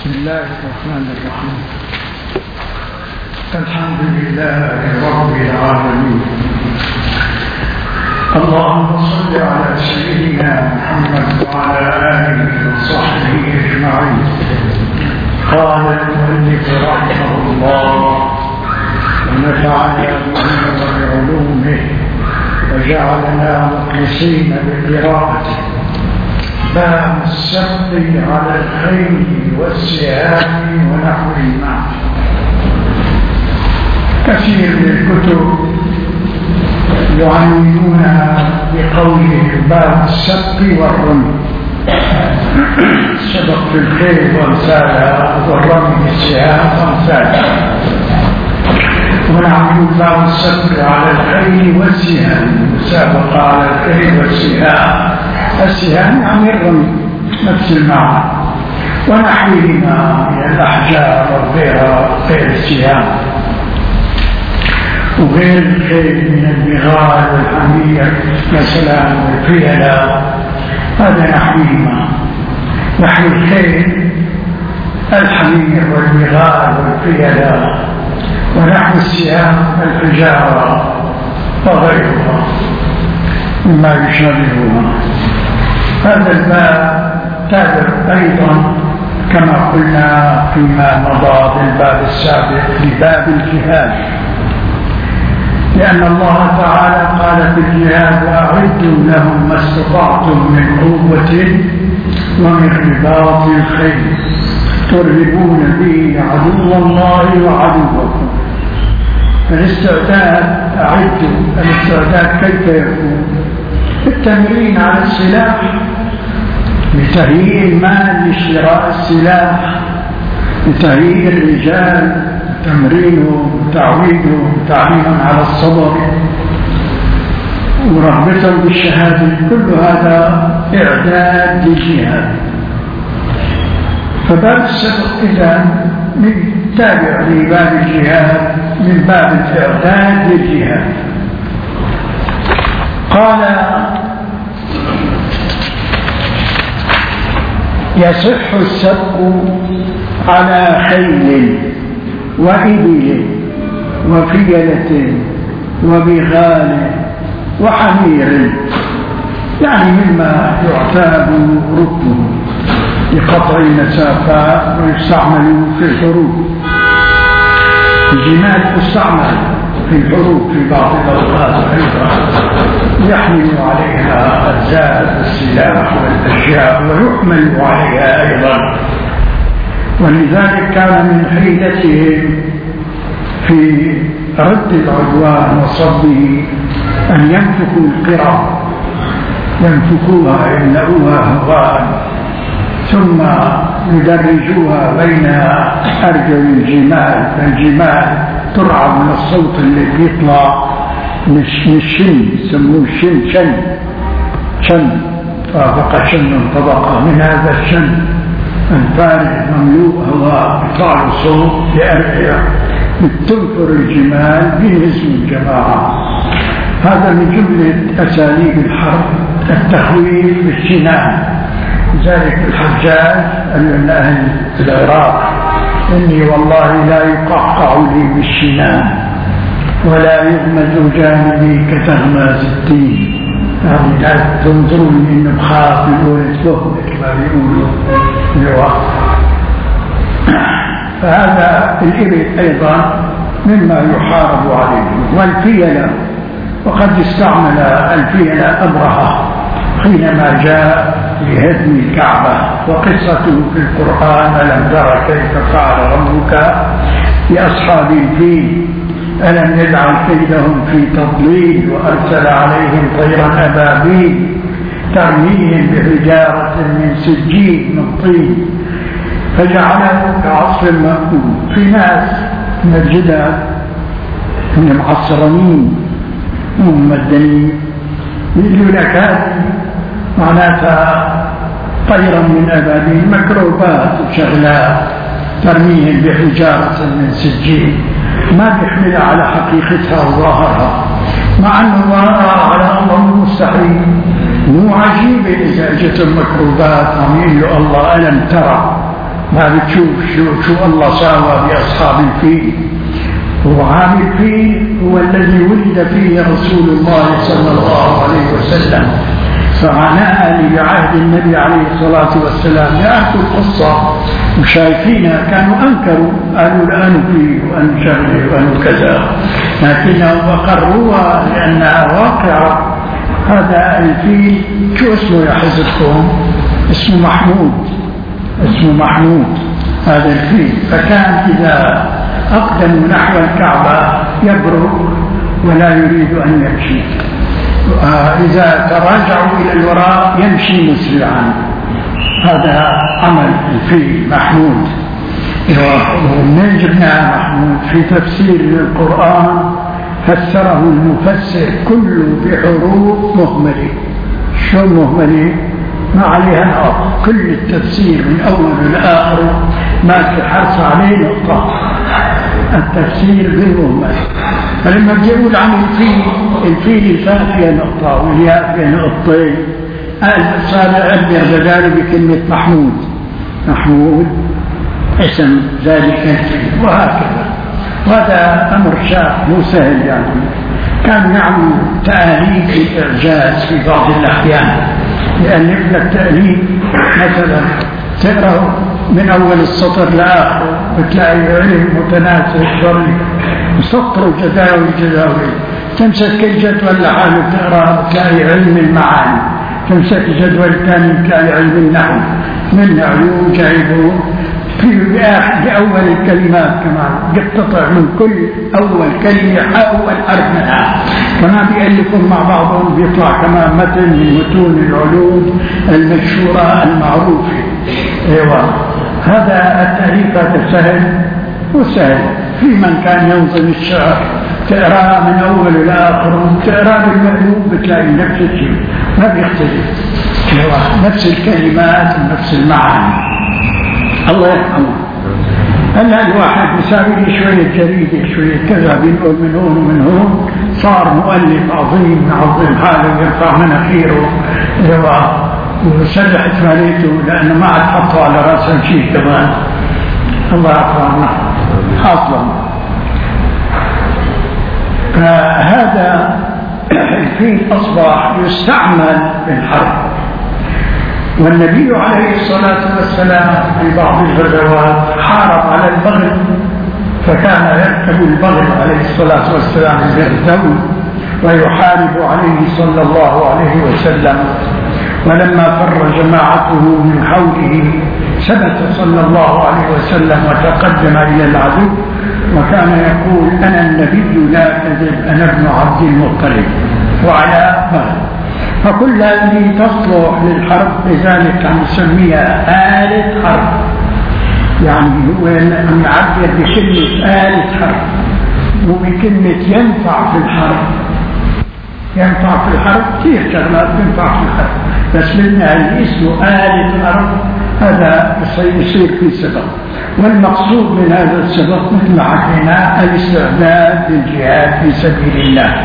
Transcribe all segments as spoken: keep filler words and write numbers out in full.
بسم الله الرحمن الرحيم. الحمد لله رب العالمين. اللهم صل على سيدنا محمد وعلى آله وصحبه أجمعين. قال المؤلف رحمه الله ونفعنا به وبعلومه وجعلنا مخلصين بقراءته. باب السبق على الخيل والسهام ونحوهما. كثير من الكتب يعنونها بقوله باب السبق والرمي، السبق في الخيل وامثالها والرمي بالسهام وامثالها، ونعمل باب السبق على الخيل والسهام، المسابقة على الخيل والسهام. السهام يعني الرمي نفس المعنى، ونحوهما من الأحجار وغيرها غير السهام وغير الخيل من البغال والحمير مثلا والفيلة، هذا نحوهما. نحو الخيل الحمير والبغال والفيلة، ونحو السهام الحجارة وغيرها مما يشابهها. هذا الباب تابع أيضا كما قلنا فيما مضى بالباب السابق لباب الجهاد، لأن الله تعالى قال في الجهاد وأعدوا لهم ما استطعتم من قوة ومن رباط الخيل ترهبون به عدو الله وعدوكم. الاستعداد أعدوا، الاستعداد كيف يكون؟ التمرين على السلاح بتهيئ المال لشراء السلاح، بتهيئ الرجال تمرينهم وتعويدهم وتعليمهم على الصبر ورغبتهم بالشهادة، كل هذا إعداد للجهاد. فباب السبق إذا من تابع لباب الجهاد من باب الإعداد للجهاد. قال يصح السبق على خيل وإبل وفيلة وبغال وحمير، يعني مما يعتاد ركبه لقطع المسافات ويستعمل في الحروب. الجمال تستعمل في الحروب في بعض الأوقات أيضا، يحمل عليها الزاد والسلاح والأشياء ويحمل عليها أيضا. ولذلك كان من حيلتهم في رد العدوان وصده أن ينفكوا القرى، ينفكوها يملؤوها هواء ثم يدرجوها بين أرجل الجمال، فالجمال ترعى من الصوت اللي يطلع من الشن، يسموه الشن شن شن فبقى شن طبقة من هذا الشن الفارغ مملوء هواء يطلع الصوت لأرجع تنفر الجمال بنزم الجماعة. هذا من جملة أساليب الحرب التخويف بالسنان. ذلك الحجاج قال لأهل العراق إني والله لا يقعقع لي بالسنان ولا يغمز جانبي كتغماز الدين، يعني لا تنظرون إنه بخاف يقول الفهم كما بيقولوا الوقت. فهذا الإبل أيضا مما يحارب عليه. والفيلة، وقد استعمل الفيلة أبرهة حينما جاء لهدم الكعبة، وقصته في القرآن ألم تر كيف فعل ربك بأصحاب الفيل ألم يجعل كيدهم في تضليل وأرسل عليهم طيرا أبابيل ترميهم بحجارة من سجيل من طين فجعله كعصف مأكول. في ناس من الجداد من المعصرين ممدنين يقولوا لك هذه معناتها طيرا من أبابيل مكروبات وشغلات ترميهم بحجارة من سجيل، ما بيحملها على حقيقتها وظاهرها، مع أنه ظاهرها على أمر مستحيل. مو عجيب إذا جت المكروبات عم يقول الله ألم ترى ما بتشوف شو, شو الله ساوى بأصحاب الفيل. وعام الفيل هو الذي ولد فيه رسول الله صلى الله عليه وسلم، فعناء لي بعهد النبي عليه الصلاة والسلام يأكل القصة وشايفينها، كانوا أنكروا، قالوا الآن فيه وأن شغله وأن كذا، لكنهم أقروها لأنها واقعة. هذا الفيل شو اسمه يا حزبكم؟ اسمه محمود، اسمه محمود هذا الفيل. فكان إذا أقدموا نحو الكعبة يبرق ولا يريد أن يمشي، إذا تراجعوا إلى الوراء يمشي مسرعا. هذا عمل الفيل محمود. ومن جبنا محمود في تفسير القرآن فسره المفسر كله بحروف مهملة. شو مهملة؟ ما عليها نقط، كل التفسير من أول لآخر ما في حرف عليه نقطة، التفسير بالمهمل. فلما بيقول عن الفيل، الفيل الفاء فيها نقطة والياء فيها نقطتين، قال صار عبر ذلك بكلمة محمود. محمود اسم ذلك الفيل، وهكذا. وهذا أمر شاق مو سهل يعني. كان يعمل تأليف الإعجاز في بعض الأحيان، يألف لك تأليف مثلا تقرأ من أول السطر لآخره بتلاقي علم متناسب ضريب، سطر وجداول جداول. تمسك الجدول لحاله تقرأ بتلاقي علم المعاني، تمسك الجدول الثاني بتلاقي علم النحو، من علوم جايبه في بأول الكلمات كمان يقتطع من كل أول كلمة أول حرف منها، كمان بيألفون مع بعضهم بيطلع كمان متن من متون العلوم المشهورة المعروفة. ايوه هذا التأليف هذا سهل وسهل. في من كان ينظم الشعر تقرأ من أول لآخر، تقرأ بالمألوف بتلاقي نفس الشيء ما بيختلف، ايوه نفس الكلمات ونفس المعاني. الله يرحمه. هلا الواحد بيساوي لي شوية جريدة شوية كذا بينقل من هون ومن هون، صار مؤلف عظيم يعظم حاله ويرفع مناخيره ويسرح ثمانيته لأنه ما عاد حطوا على رأسه شيء كمان. الله يرحمه. حاصلا فهذا الفيل أصبح يستعمل في الحرب. والنبي عليه الصلاة والسلام في بعض الغزوات حارب على البغل، فكان يركب البغل عليه الصلاة والسلام يغزو ويحارب عليه صلى الله عليه وسلم. ولما فر جماعته من حوله ثبت صلى الله عليه وسلم وتقدم إلى العدو، وكان يقول أنا النبي لا كذب، أنا ابن عبد المطلب، وعلى بغل. فكل هذه تصلح للحرب، لذلك عم نسميها آلة حرب. يعني هو عم يعبر بكلمة آلة حرب وبكلمة ينفع في الحرب. ينفع في الحرب كثير شغلات تنفع في الحرب، بس بالنهاية اسمه آلة حرب. هذا يصير في سبب، والمقصود من هذا السبب مثل ما حكينا الاستعداد للجهاد في سبيل الله.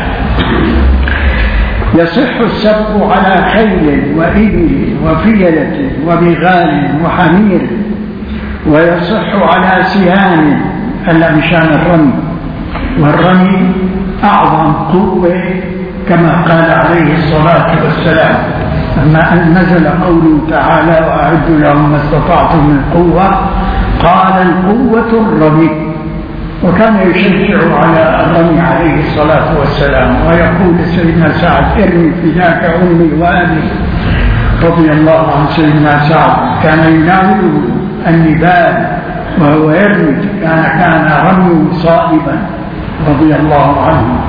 يصح السبق على خيل وإبل وفيلة وبغال وحمير، ويصح على سهام هلا مشان الرمي، والرمي أعظم قوة كما قال عليه الصلاة والسلام لما أن نزل قوله تعالى وأعدوا لهم ما استطعتم من قوة، قال القوة الرمي. وكان يشجع على الرمي عليه الصلاة والسلام، ويقول سيدنا سعد ارمي فداك أمي وأبي رضي الله عن سيدنا سعد، كان يناوله النبال وهو يرمي، كان كان رمي صائبا رضي الله عنه.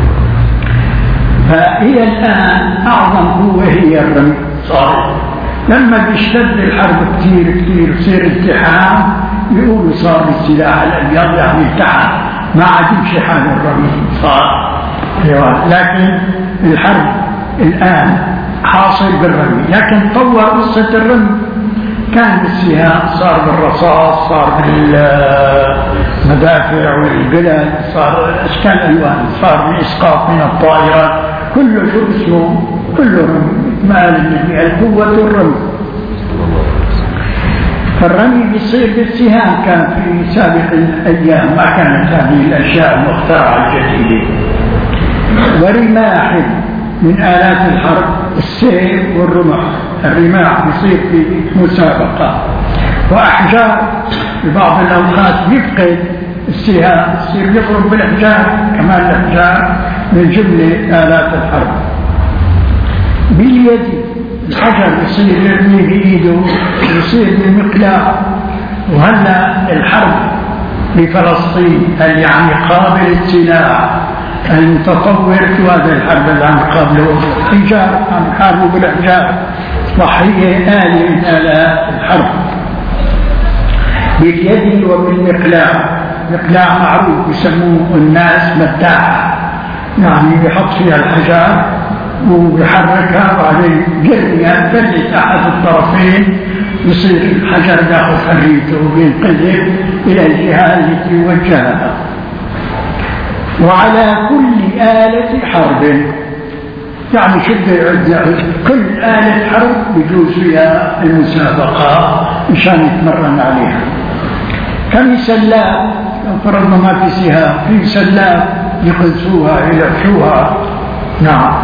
فهي الآن أعظم قوة هي الرمي صائب. لما بيشتد الحرب كثير كثير وصير التحام يقولوا صار السلاح الأبيض يعني التحام، ما عاد يمشي حال الرمي صار. لكن الحرب الآن حاصل بالرمي، لكن طور قصة الرمي، كان بالسهام، صار بالرصاص، صار بالمدافع والبلاد، صار أشكال ألوان، صار بالإسقاط من الطائرات، كله شو اسمه كله رمي. ما القوة الرمي. فالرمي بيصير بالسهام كان في سابق الأيام، ما كانت هذه الأشياء المخترعة الجديدة. ورماح من آلات الحرب السيف والرمح، الرماح بيصير في مسابقة. وأحجار في بعض الأوقات يفقد السهام، يصير يضرب بالأحجار، كمان الأحجار من جملة آلات الحرب. باليد الحجر يصير يرمي بإيده، يصير بالمقلاع. وهلا الحرب بفلسطين هل يعني قابل السلاح المتطور في هذا الحرب اللي عم يقابله حجار، عم يحاربوا بالأحجار، وهي آلة من آلات الحرب. باليد وبالمقلاع، مقلاع معروف يسموه الناس متاعة، يعني بيحط فيها الحجار وبيحركها وبعدين يرميها تفلت أحد الطرفين، يصير الحجر ياخذ حريته وينقلب إلى الجهة التي وجهها. وعلى كل آلة حرب، يعني شو بده كل آلة حرب بيجوز فيها المسابقة مشان يتمرن عليها. كم سلاب، لو فرضنا ما في سهام، في سلاب يقذفوها يلفشوها. نعم.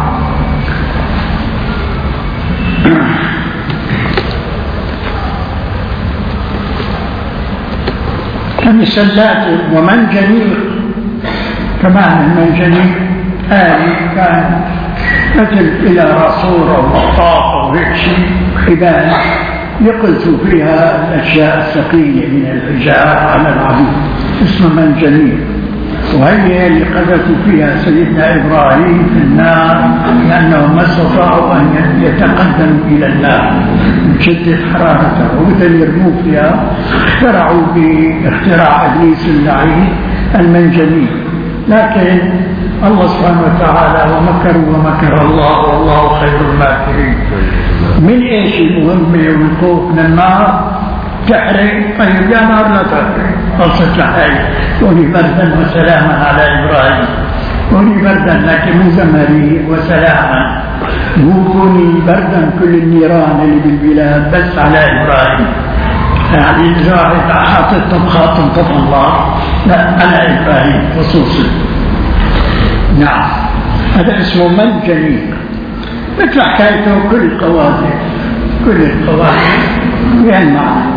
كمسلات ومنجنيق، كمان المنجنيق آلي كان مثل إلى راسور أو مطاط أو هيك شيء، حبال يقذفوا فيها الأشياء الثقيلة من الحجار على العدو، اسمه منجنيق. وهي اللي قذفوا فيها سيدنا إبراهيم في النار لأنهم ما استطاعوا أن يتقدموا إلى النار من شدة حرارتها، وبدأوا يرموا فيها. اخترعوا باختراع إبليس اللعين المنجنيق، لكن الله سبحانه وتعالى ومكروا ومكر الله والله خير الماكرين. من ايش المهمة والخوف من النار؟ تحرق. طيب يا نار لا تحرق، خلصت لحالي. كوني بردا وسلاما على إبراهيم، كوني بردا لكن مو زمري وسلاما، مو كوني بردا كل النيران اللي بالبلاد بس على إبراهيم. يعني إذا واحد حاطط خاتم طفى الله، لا على إبراهيم خصوصا. نعم، هذا اسمه منجنيق، مثل حكايته كل القوادم، كل القوادم يعني معنى.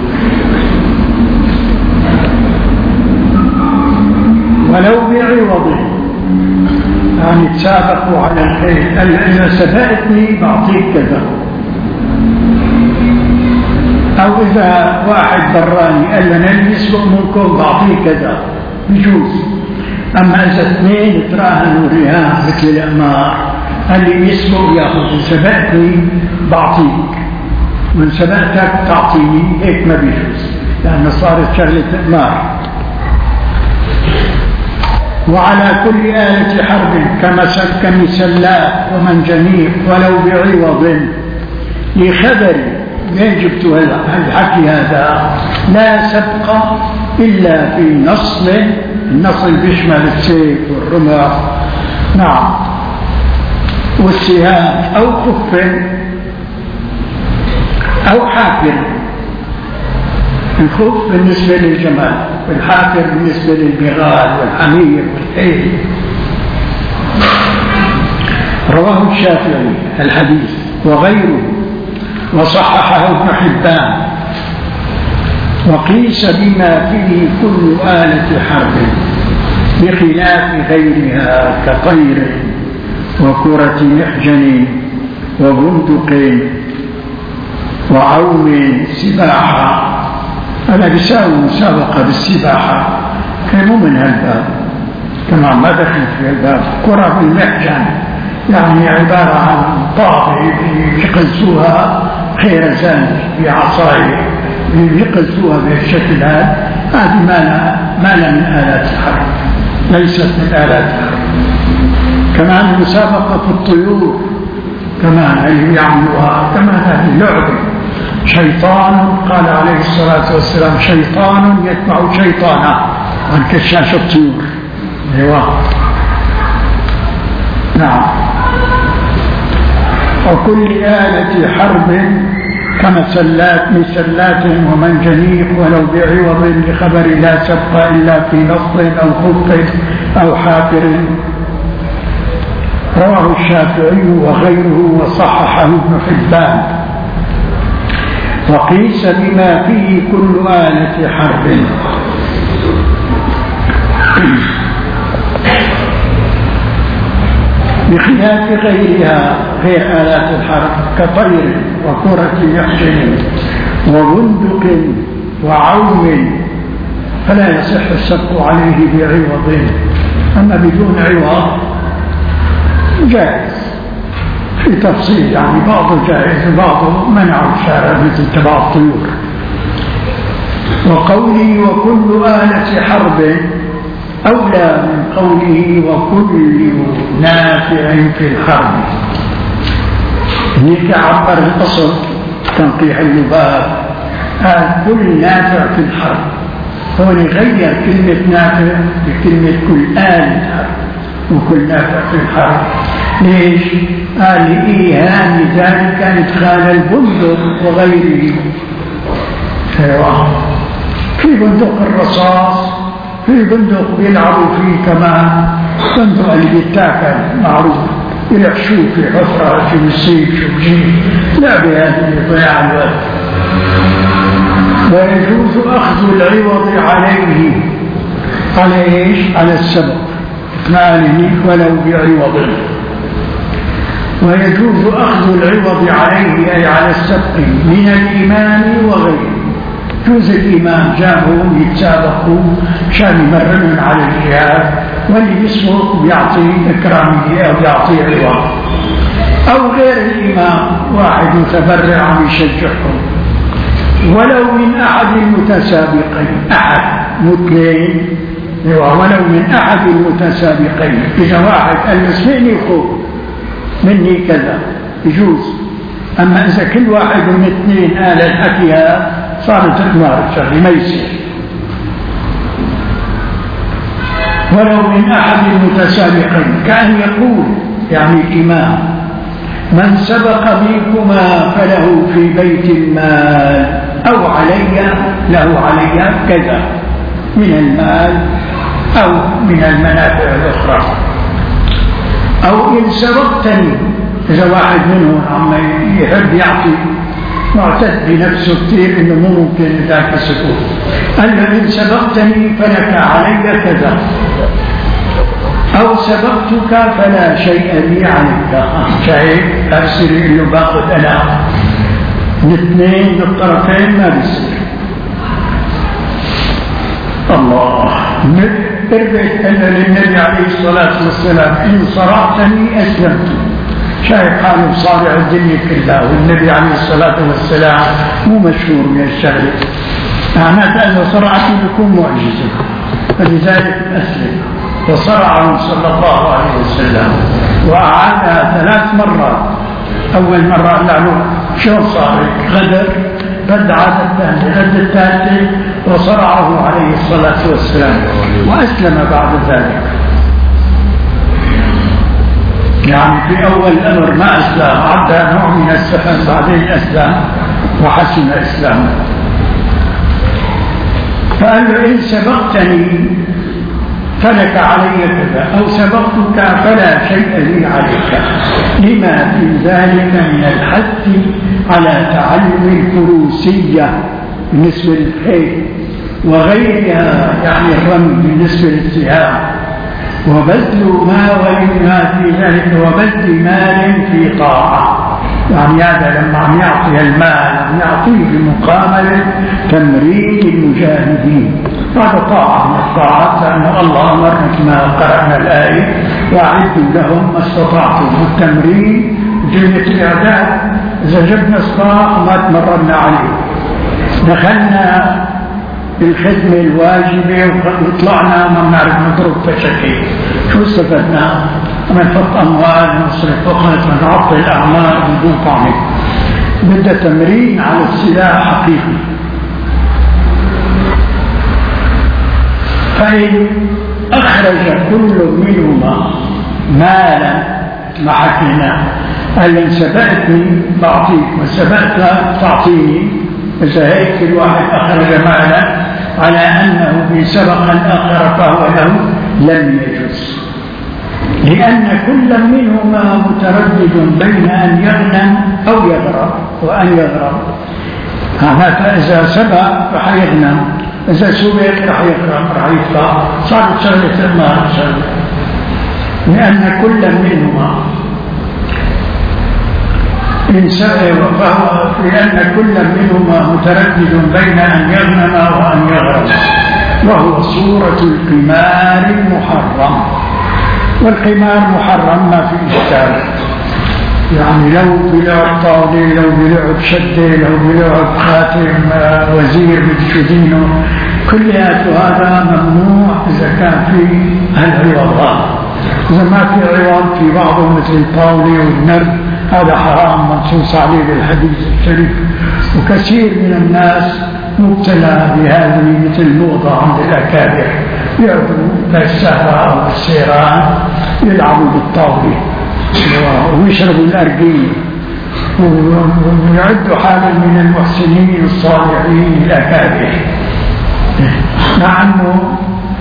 ولو بعوض، يعني تسابقوا على الخير، إذا سبقتني بعطيك كذا، أو إذا واحد براني قال لنا اللي يسبق منكم بعطيه كذا، بجوز. أما إذا اثنين تراهنوا رهان مثل الأمار، اللي يسبق ياخذ، إن سبقتني بعطيك وإن سبقتك تعطيني، هيك ما بيجوز لأن صارت شغلة أمار. وعلى كل آلة حرب كمسلات ومنجنيق ولو بعوض. لخبر وين جبتوا الحكي هذا؟ لا سبق إلا في نصل، النصل بيشمل السيف والرمح، نعم، والسهام أو خف أو حافر. الخف بالنسبة للجمال، والحافر بالنسبة للبغال والحمير والحيل. رواه الشافعي الحديث وغيره وصححه ابن حبان. وقيس بما فيه كل آلة حرب بخلاف غيرها كطير وكرة محجن وبندق وعوم سباحة. أنا بيساوي مسابقة بالسباحة، كانوا من هالباب كما ما دخل في الباب. كرة بالمحجن يعني عبارة عن طابة يقذفوها خيرزان بعصاية، يقذفوها بهالشكل هذا. هذه ما لها من آلات الحرب، ليست من آلات الحرب. كمان المسابقة في الطيور كمان اللي يعملوها كمان هذه لعبة. شيطان قال عليه الصلاة والسلام شيطان يتبع شيطانا عن كشاش الطيور. ايوه نعم. وكل آلة حرب كمسلات مسلات ومنجنيق ولو بعوض لخبر لا سبق إلا في نص أو خط أو حافر. رواه الشافعي وغيره وصححه ابن حبان. وقيس بما فيه كل آلة حرب. بخلاف غيرها غير آلات الحرب كطير وكرة يحجن وبندق وعوم فلا يصح السبق عليه بعوض. أما بدون عوض جائز في تفصيل، يعني بعضه جائز وبعضه منع الشارع مثل تبع الطيور. وقوله وكل آلة حرب أولى من قوله وكل نافع في الحرب. هناك عبر الأصل تنقيح اللباب قال كل نافع في الحرب، هو يغير كلمة نافع بكلمة كل آلة حرب وكل نافع في الحرب. ليش؟ قال لإيهام ذلك إدخال البندق وغيره. في بندق الرصاص، في بندق بيلعبوا فيه كمان، بندق اللي بيتاكل معروف يلعشوه في حفرة في السيف شو جيب لعبة هذه اللي ضيع الوقت. ويجوز أخذ العوض عليه على إيش؟ على السبق ماله ولو بعوض. ويجوز أخذ العوض عليه أي على السبق من الإمام وغيره. جوز الإمام جابهم يتسابقوا شان يمرنهم على الجهاد، واللي يسبق بيعطي إكرامية أو يعطي عوض، أو غير الإمام واحد متبرع عم يشجعهم. ولو من أحد المتسابقين، أحد مثلين، ولو من أحد المتسابقين، إذا واحد قال اسمعني خذ مني كذا يجوز. أما إذا كل واحد من اثنين قال الحكي صارت إقمار الشر ما يصير. ولو من أحد المتسابقين كأن يقول يعني الإمام من سبق منكما فله في بيت المال أو علي له علي كذا من المال أو من المنافع الأخرى. أو إن سبقتني، إذا واحد منهم عم يحب يعطي معتد بنفسه كثير إنه مو ممكن ذاك السكوت، قال له إن سبقتني فلك علي كذا، أو سبقتك فلا شيء لي عليك. شايف أرسل إنه باخذ أنا الاثنين بالطرفين ما بيصير. الله اربيت أن للنبي عليه الصلاة والسلام إن صرعتني أسلمت. شايف حاله صارع الدنيا كلها، والنبي عليه الصلاة والسلام مو مشهور من الشغل، معناته أنه صرعته بيكون معجزة، فلذلك أسلم. وصرعه صلى الله عليه وسلم وأعادها ثلاث مرات. أول مرة قال له شو صار غدر، رد عاد الثاني، رد الثالث، وصرعه عليه الصلاة والسلام وأسلم بعد ذلك. يعني في أول الأمر ما أسلم، عدى نوع من السفن، بعدين أسلم وحسن إسلامه. فقال له إن سبقتني فلك علي كذا، أو سبقتك فلا شيء لي عليك، لما في ذلك من الحث على تعلم الفروسية بالنسبة للخيل وغيرها، يعني الرمي بالنسبة للسهام، وبذل ما وإنها في ذلك وبذل مال في طاعة. يعني هذا لما عم يعطي المال عم يعطيه بمقابل تمرين المجاهدين، هذا طاعة من الطاعات، لأن الله أمر كما قرأنا الآية وأعدوا لهم ما استطعتم. والتمرين جملة الإعداد، إذا جبنا صباح وما تمرنا عليه دخلنا بالخدمة الواجبة وطلعنا ما بنعرف نضرب فشكي، شو استفدنا؟ نحط أموال، نصرف وقت، نعطي الأعمال بدون طعم. بدأ تمرين على السلاح حقيقي. فإن أخرج كل منهما مالا ما حكينا قال إن سبقتني بعطيك وسبقت تعطيني، إذا هيك الواحد أخرج مالا على أنه إن سبق الآخر فهو له لم يجوز، لأن كل منهما متردد بين أن يغنم أو يغرم وأن يغرم. هذا إذا سبق رح يغنم، إذا سبق رح يغرم رح يطلع، صارت شغلة المال شغلة، لأن كل منهما لأن كل منهما متردد بين أن يغنم وأن يغرم، وهو صورة القمار المحرم. والقمار محرم ما في إشكال، يعني لو بلعب طاولة، لو بلعب شدة، لو بلعب خاتم وزير بتشدينه، كل هذا ممنوع إذا كان في هالعوضات. إذا ما في عوض في بعضه مثل الطاولة والنرد هذا حرام منصوص عليه بالحديث الشريف. وكثير من الناس مبتلى بهذه مثل الموضة عند الأكابر، يعبدوا بالسهرة أو السيران يلعبوا بالطاولة ويشربوا الأرجيل ويعدوا حالا من المحسنين الصالحين الأكابر، مع أنه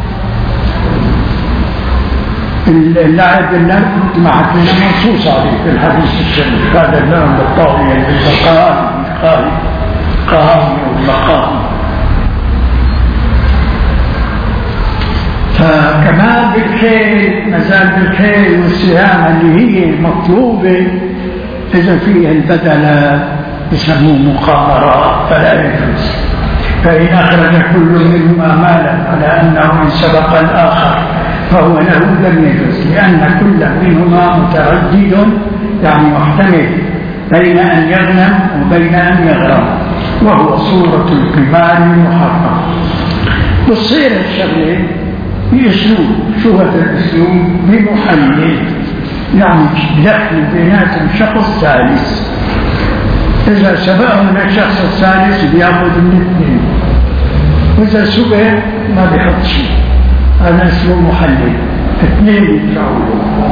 اللعب بالنرد ما حكينا منصوص عليه في الحديث الشريف. هذا اللعب بالطاولة بالبقاء بالقاء قاهي والبقاء. فكمان بالخيل مازال بالخيل والسهام اللي هي مطلوبة إذا فيها البدل يسموه مخابرات فلا يجوز. فإن أخرج كل منهما مالا على أنه إن سبق الآخر فهو له لم يجوز، لأن كل منهما متردد يعني محتمل بين أن يغنم وبين أن يغرم، وهو صورة القمار المحرم. تصير الشغلة بأسلوب، شو هذا الأسلوب؟ بمحلل، يعني دخل بيناتهم شخص ثالث، إذا سبقهم الشخص الثالث بياخذ من الاثنين، وإذا سبق ما بيحط شيء. هذا اسمه محلل، اثنين بيدفعوا.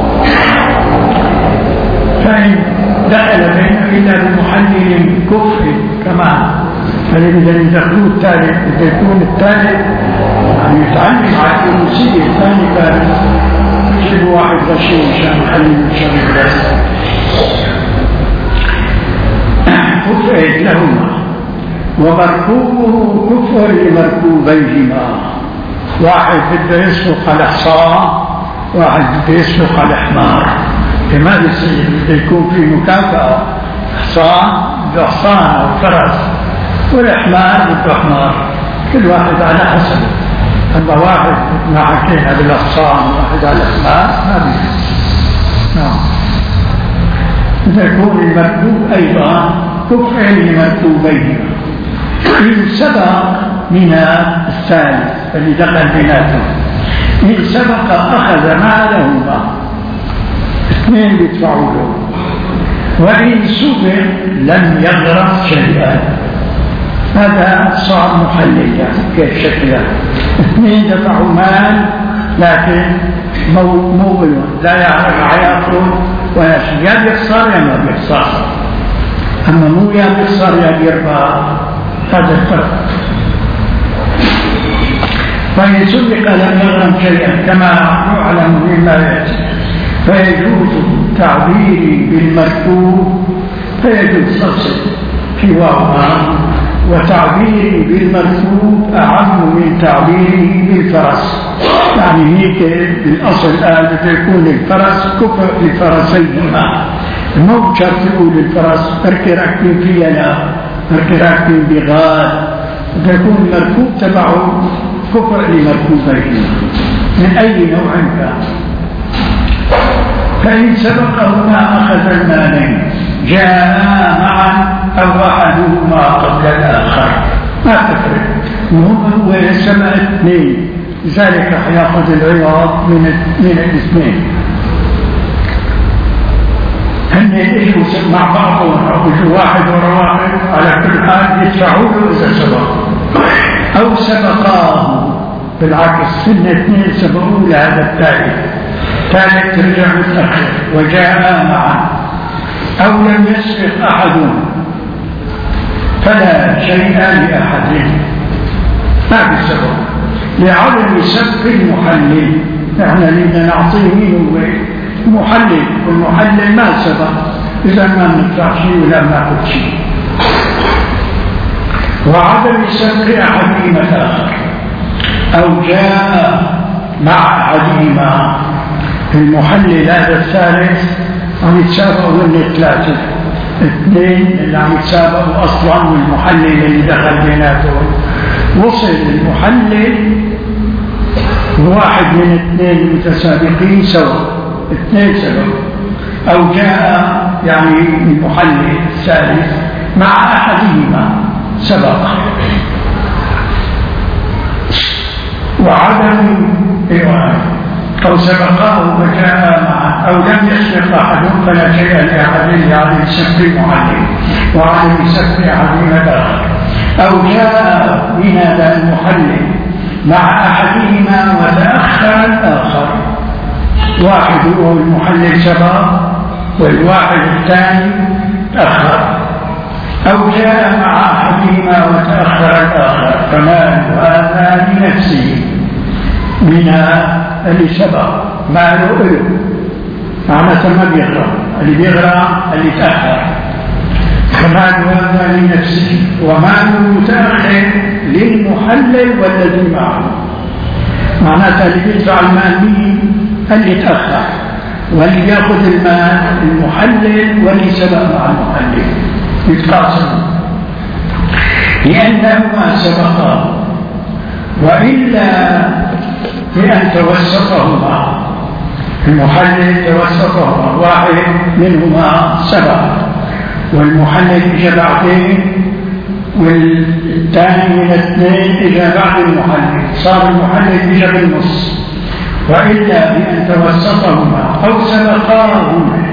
فإن دخل بينه إلا بمحلل كفر كمان، فإذا يدخلوا الثالث إذا يكون الثالث يعني يتعلم على الموسيقى الثاني كان يجيب واحد غشيم مشان يحلل مشان يدرس كفر لهما، ومركوبه كفر لمركوبيهما. واحد بده يسبق الحصان، واحد بده يسبق الحمار. لماذا يصير؟ بده يكون في مكافأة، حصان بده حصان أو فرس، والحمار بده حمار، كل واحد على حسب. أما واحد ما حكينا بالحصان واحد على الحمار ما بيجوز. نعم. إذا يكون المركوب أيضا كفء لمركوبيهما إن سبق من الثالث اللي دخل بيناتهم، إن سبق أخذ مالهما، اثنين بيدفعوا له، وإن سبق لم يغرم شيئا. هذا صار محلل كيف شكله، اثنين دفعوا مال لكن موضوع لا يعرف حياته ولا شيء، يا بيخسر يا ما بيخسر. أما مو يا بيخسر يا بيربح، هذا الفرق. فإن سبق لم يغرم شيئا كما نعلم مما يأتي، فيجوز تعبيري بالمركوب، فيجوز أصل في واقع، وتعبيري بالمركوب أعم من تعبيره بالفرس. يعني هيك بالأصل قال بده يكون الفرس كفء لفرسيهما، مو شرط يقول الفرس بركي راكبين فيها، لا بركي راكبين بغال، بده يكون المركوب تبعه كفء لمركوبيهما من أي نوع كان. فإن سبقهما أخذ المالين جاء معا أو أحدهما قبل الآخر ما تفرق، وهم هو سبق اثنين، لذلك يأخذ العوض من من الاثنين. هن يجوا مع بعضهم أو يجوا واحد ورا واحد، على كل حال يدفعوا له إذا سبق أو سبقاه. بالعكس هن اثنين سبقوا لهذا الثالث، ثالث رجع متأخر وجاء معا، أو لم يسبق أحد فلا شيء لأحد، ما في سبب لعدم سبق المحلل. احنا لنا نعطيه مين هو المحلل، والمحلل ما سبق، إذا ما ندفع شيء ولا ناخذ شيء. وعدم سبق أحدهما الآخر أو جاء مع أحدهما المحلل هذا الثالث عم يتسابقوا من الثلاثة اثنين اللي عم يتسابقوا أصلا، والمحلل اللي دخل بيناتهم وصل المحلل واحد من اثنين المتسابقين سوا، اثنين سوا، أو جاء يعني المحلل الثالث مع أحدهما سبق. وعدم أو سبقاه وجاء معه أو لم يسبق أحد فلا شيء لأحد يعني سبق المحلل وعدم سبق أحدهما الآخر. أو جاء من هذا المحلل مع أحدهما وتأخر الآخر، واحد هو المحلل سبق والواحد الثاني تأخر. أو جاء مع أحدهما وتأخر الآخر فمال هذا لنفسه من اللي سبق، ماله إله معناته ما بيغرى، اللي بيغرى اللي تأخر، فمال هذا لنفسه ومال المتأخر للمحلل والذي معه. معناته اللي بيدفع المال مين؟ اللي تأخر، واللي يأخذ المال المحلل واللي سبق مع المحلل يتقاسم لأنهما سبقا، وإلا بأن توسطهما المحلل توسطهما، واحد منهما سبق والمحلل إجا بعدين والثاني من الاثنين إجا بعد المحلل، صار المحلل إجا بالنص. وإلا بأن توسطهما أو سبقاهما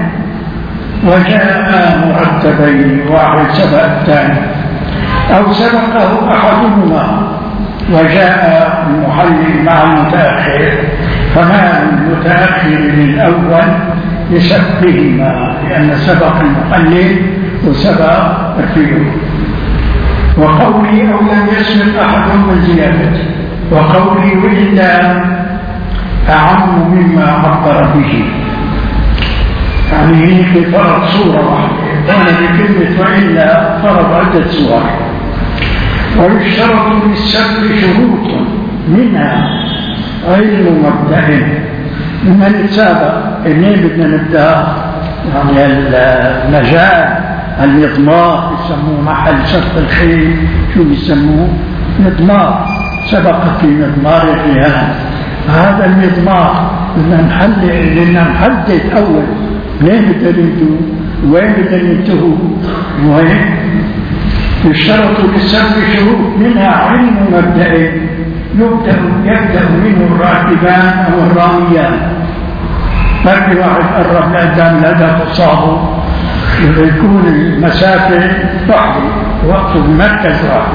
وجاء مرتبين، واحد سبق الثاني، أو سبقه أحدهما وجاء المحلل مع المتأخر فمال المتأخر للأول لسبقهما لأن سبق المحلل وسبق الفيل. وقولي أو لم يسبق أحد من زيادته، وقولي وإلا أعم مما عبر به، يعني هيك فرض صورة واحدة، وانا بكلمة وإلا فرض عدة صور. ويشترط للسبق شروط منها علم مبدأ. من نتسابق منين بدنا نبدأ؟ يعني المجال المضمار يسموه محل سبق الخيل، شو بيسموه؟ مضمار، سبقت في مضمار الرهان. هذا المضمار بدنا نحدد بدنا نحدد أول ليه بدنا نبدو وين بدنا ننتهوا وين. يشترط للسبق شروط منها علم مبدئي يبدأ يبدأ منه الراكبان أو الراميان. مركب واحد قرب لقدام الهدف وصابه يكون المسافة واحدة وقته بمركز واحد،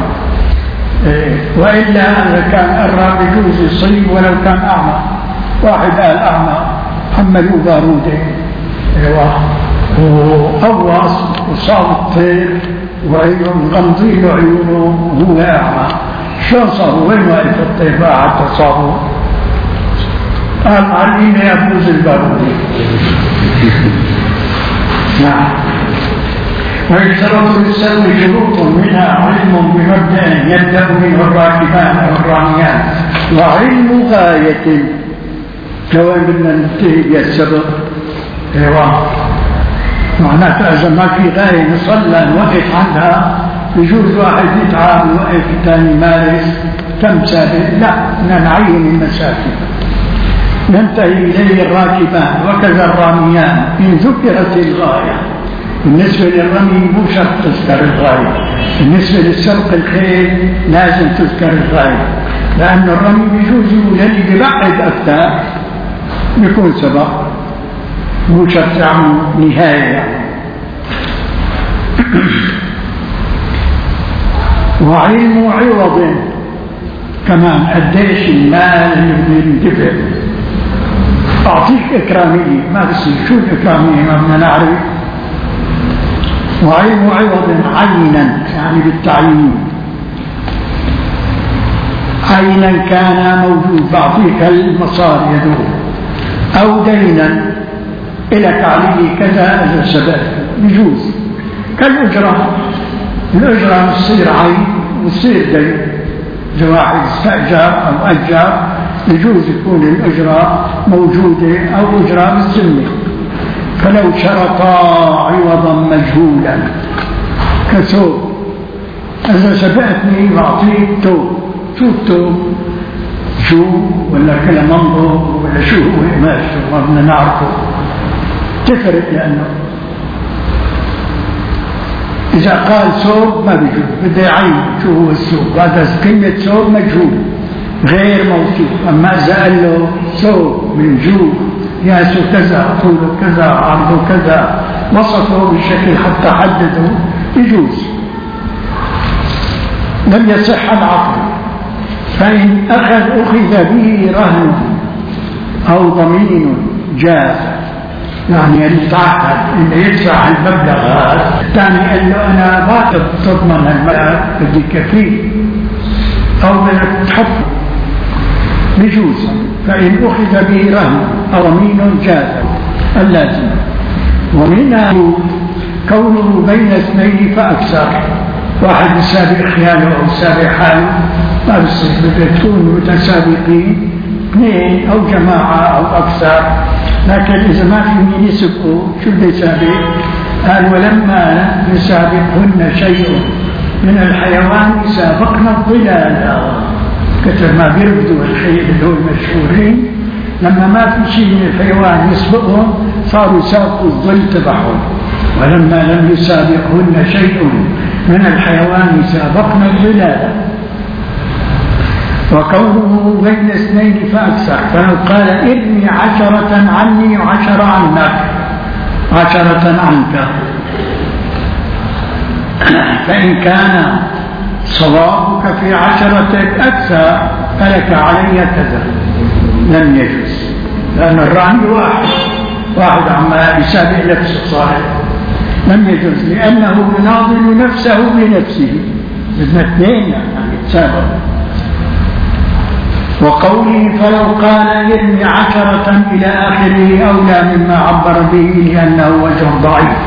وإلا إذا كان قرب يجوز يصيب ولو كان أعمى. واحد قال أعمى حملوا بارودة وقوص وصاب الطير وغمضي له عيونه وهو أعمى، شو صاروا؟ وين واقف الطير بقى حتى صابوا؟ قال علينا يفوز البارودة. نعم. ويشترط للسبق شروط منها علم بمبدأ يبدأ منه الراكبان أو الراميان، وعلم غاية. لو بدنا ننتهي بالسبق ايوه معناته اذا ما في غايه نصلى نوقف عندها، يجوز واحد يتعب يوقف الثاني يمارس كم سابق، لا بدنا نعين المسافه ننتهي اليه الراكبان وكذا الراميان ان ذكرت الغايه. بالنسبه للرمي مو شرط تذكر الغايه، بالنسبه للسبق الخيل لازم تذكر الغايه، لان الرمي بيجوز للي بيبعد اكثر بيكون سبق مو شرط عن نهاية. وعلم عوض كمان قديش المال اللي بيندفع. أعطيك إكرامية ما بصير، شو الإكرامية ما بدنا نعرف؟ وعلم عوض عينا يعني بالتعيين، عينا كان موجود بعطيك المصاري يدور، أو دينا إلى تعليل كذا إذا سبب يجوز، كالأجرة، الأجرة تصير عين وتصير دين، إذا واحد استأجر أو أجر يجوز يكون الأجرة موجودة أو أجرة بالسنة. فلو شرطا عوضا مجهولا كثوب، إذا سبقتني بعطيك توب، شو التوب؟ شو ولا كلا منظر ولا شو هو قماش ما بدنا نعرفه، تفرق. لأنه إذا قال ثوب ما بيجوز، بده يعين شو هو الثوب، هذا كلمة ثوب مجهول غير موصوف. أما إذا قال له ثوب من جوع ياسو كذا، طوله كذا، عرضه كذا، وصفه بالشكل حتى حدده، يجوز. لم يصح العقد. فإن أخذ أخذ به رهن أو ضمين جاز، يعني اللي تعهد إنه يدفع المبلغ هذا، الثاني قال له أنا ما تضمن المبلغ بدي كفيل أو بدك تحط، بجوز. فإن أخذ به رهن أو ضمين جاز اللازم. ومنها كونه بين اثنين فأكثر، واحد يسابق خياله أو يسابق حاله ما بصير، بدها تكون متسابقين اثنين أو جماعة أو أكثر. لكن إذا ما في مين يسبقوا شو بده يسابق؟ قال ولما يسابقهن شيء من الحيوان يسابقن الظلال، كثر ما بيربدوا الخيل اللي هو المشهورين، لما ما في شيء من الحيوان يسبقهم صاروا يسابقوا الظل تبعهم. ولما لم يسابقهن شيء من الحيوان يسابقن الظلال. وكونه بين اثنين فأكثر، فلو قال ارمي عشرة عني وعشرة عنك، عشرة عنك، فإن كان صوابك في عشرتك أكثر فلك علي كذا، لم يجوز. لأن الرهن واحد واحد عما يسابق نفسه صاحب، لم يجوز، لأنه يناضل نفسه بنفسه، بدنا اثنين يعني يتسابق. وقوله فلو قال ارمي عشرة إلى آخره أولى مما عبر به لأنه وجه ضعيف.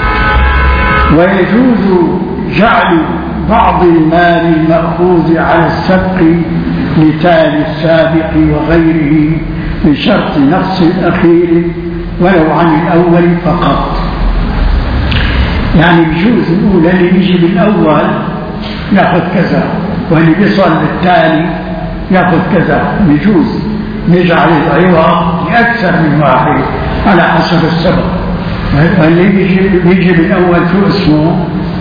ويجوز جعل بعض المال المأخوذ على السبق لتالي السابق وغيره بشرط نقص الأخير ولو عن الأول فقط. يعني بجوز الأولى اللي بيجي بالأول يأخذ كذا، واللي بيصل بالتالي يأخذ كذا، بجوز نجعل العوض لأكثر من واحد على حسب السبب. اللي بيجي, بيجي بالأول شو اسمه؟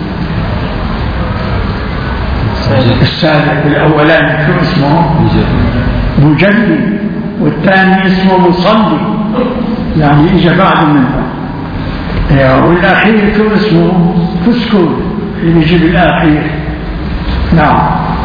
السابق. الأولاني شو اسمه؟ مجلي، والثاني اسمه مصلي، يعني إجا بعد منه. والأخير شو اسمه؟ فسكول، اللي بيجي بالآخير. نعم.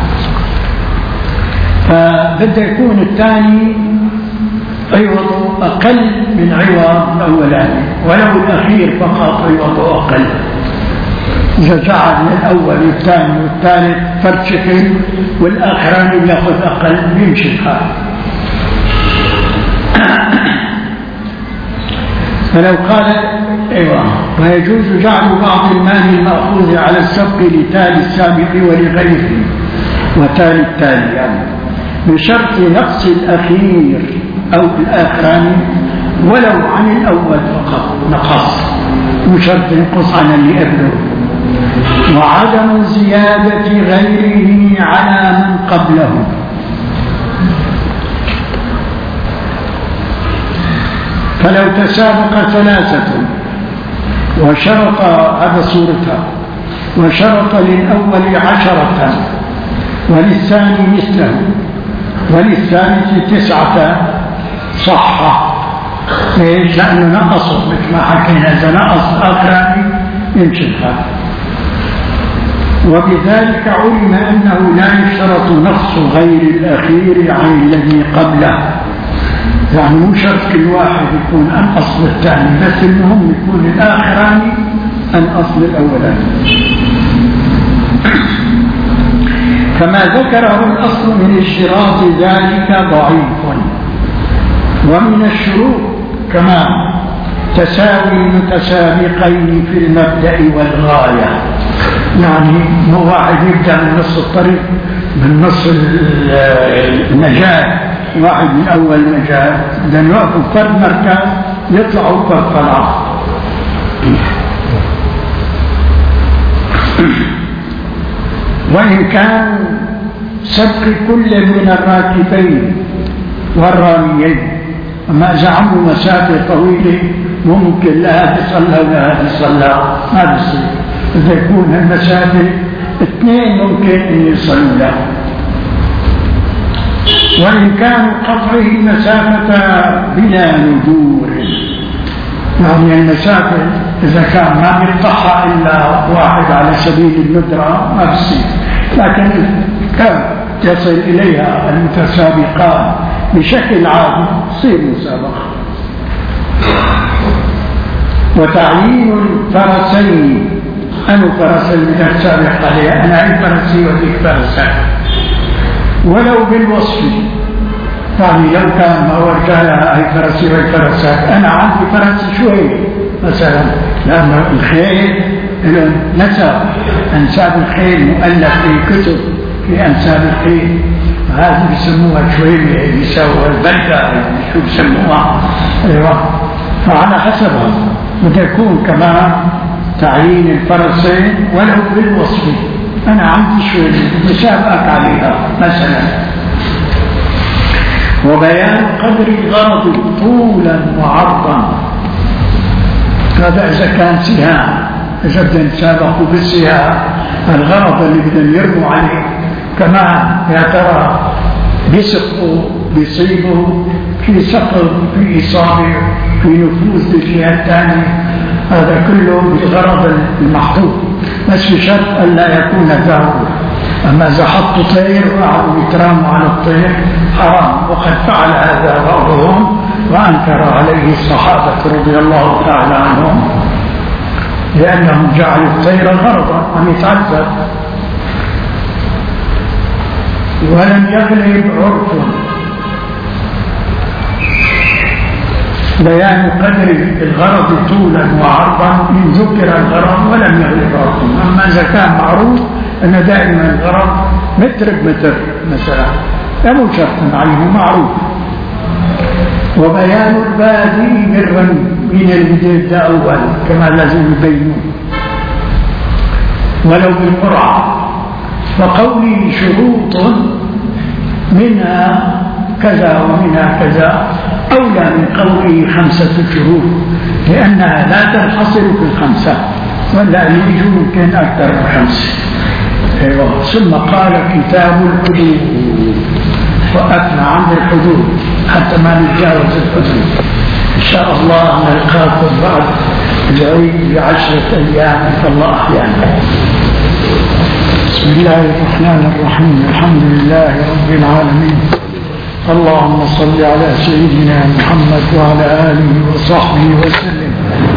فبدأ يكون الثاني عوضه أقل من عوض الأولاني، ولو الأخير فقط عوضه أقل. إذا جعل من الأول والثاني والثالث فرد شكل والآخران يأخذ أقل يمشي الحال. فلو قال أيوة ويجوز جعل بعض المال المأخوذ على السبق لتالي السابق ولغيره وتالي التالي، يعني بشرط نقص الأخير أو الآخران ولو عن الأول فقط نقص، بشرط ينقص عن اللي قبله، وعدم زيادة غيره على من قبله. فلو تسابق ثلاثة وشرط، هذا صورتها، وشرط للأول عشرة وللثاني مثله وللثالث تسعة صحة. ليش؟ لأنه نقصوا مثل ما حكينا، إذا نقص آخراني يمشي الحال. وبذلك علم أنه لا يشترط نقص غير الأخير عن الذي قبله، يعني مو شرط كل واحد يكون أنقص من الثاني، بس المهم يكون الآخراني الأصل الأولاني. فما ذكره الأصل من اشتراط ذلك ضعيف. ومن الشروط كما تساوي المتسابقين في المبدأ والغاية، يعني مو واحد يبدأ من نص الطريق من نص المجال، واحد من أول مجال، لأن يوقفوا فرد مركز يطلعوا فرد طلعة. وإن كان سبق كل من الراكبين والراميين، أما إذا عملوا مسافة طويلة ممكن لها تصلى ولها تصلى، ما بصير. إذا يكون المسافة اثنين ممكن أن يصلوا لها. وإن كان قطعه المسافة بلا نجور، يعني المسافة إذا كان ما بيقطعها إلا واحد على سبيل الندرة ما بصير، لكن كان يصل إليها المتسابقان بشكل عادي تصير مسابقة. وتعيين الفرسين، أنا فرس اللي تسابق عليها، أنا أي فرسي وذيك فرسان، ولو بالوصف، يعني لو كان ما ورجالها أي فرسي وأي فرسات، أنا عندي فرس شوي مثلا، لأن الخيل نسب أنساب الخيل مؤلف في كتب في أنساب الخيل، هذه بيسموها شوية، بيسووا البلدة شو بيسموها، أيوة. فعلى حسبها بده يكون كمان تعيين الفرسين ولو بالوصف، أنا عندي شوية مسابقك عليها مثلا. وبيان قدر الغرض طولا وعرضا، هذا إذا كان سهام، إذا بدنا نسابقوا بالسهام الغرض اللي بدنا يرموا عليه كمان يا ترى بيسقوا بيصيبوا في سقط في إصابة في نفوذ بالجهة الثانية، هذا كله بالغرض المحطوط، بس في شرط ألا يكون ذاهب. أما إذا حطوا طير وقعدوا يتراموا على الطير حرام، وقد فعل هذا بعضهم وأنكر عليه الصحابة رضي الله تعالى عنهم، لأنهم جعلوا الطير غرضا أن يتعذب. ولم يغلب عرف بيان قدر الغرض طولا وعرضا إن ذكر الغرض ولم يغلب عرف. أما إذا كان معروف أن دائما الغرض متر بمتر مثلا، لا مو شرط عليه معروف. وبيان البادئ بالرمي من البداية أول كما لازم يبينون ولو بالقرعة. وقولي شروط منها كذا ومنها كذا أولى من قوله خمسة شروط، لأنها لا تنحصر في الخمسة، ولا يجوز يمكن أكثر من خمسة. أيوة. ثم قال كتاب الحدود، وقفنا عند الحدود حتى ما نتجاوز الحدود. إن شاء الله نلقاكم بعد العيد بعشرة أيام فالله أحيانا. بسم الله الرحمن الرحيم، الحمد لله رب العالمين، اللهم صل على سيدنا محمد وعلى آله وصحبه وسلم.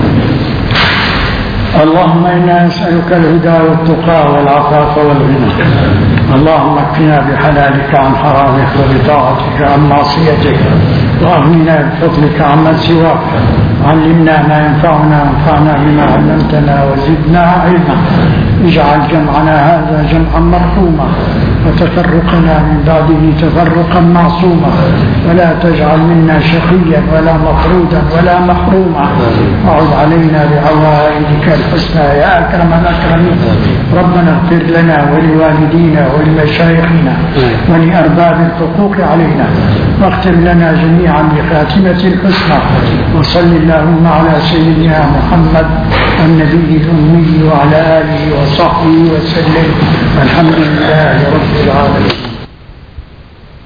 اللهم إنا نسألك الهدى والتقى والعفاف والغنى، اللهم اكفنا بحلالك عن حرامك وبطاعتك عن معصيتك، وأغننا بفضلك عمن سواك، علمنا ما ينفعنا وانفعنا بما علمتنا وزدنا علما. اجعل جمعنا هذا جمعا مرحوما وتفرقنا من بعده تفرقا معصوما، ولا تجعل منا شقيا ولا مطرودا ولا محروما، وعد علينا بعوائدك الحسنى يا أكرم الأكرمين. ربنا اغفر لنا ولوالدينا ولمشايخنا ولأرباب الحقوق علينا، واختم لنا جميعا بخاتمة الحسنى. وصل اللهم على سيدنا محمد النبي الأمي وعلى آله وصحبه وسلم، والحمد لله رب العالمين.